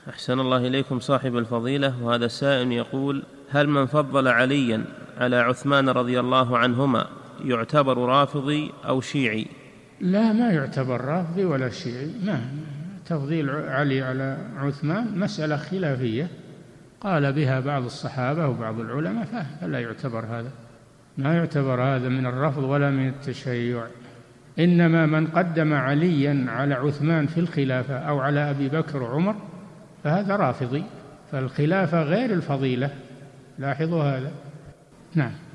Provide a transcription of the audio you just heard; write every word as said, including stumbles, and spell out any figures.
أحسن الله إليكم صاحب الفضيلة، وهذا سائل يقول: هل من فضل عليا على عثمان رضي الله عنهما يعتبر رافضي أو شيعي؟ لا، ما يعتبر رافضي ولا شيعي. ما تفضيل علي على عثمان مسألة خلافية قال بها بعض الصحابة وبعض العلماء، فلا يعتبر هذا، ما يعتبر هذا من الرفض ولا من التشيع. إنما من قدم عليا على عثمان في الخلافة أو على أبي بكر وعمر فهذا رافضي، فالخلافة غير الفضيلة، لاحظوا هذا. نعم.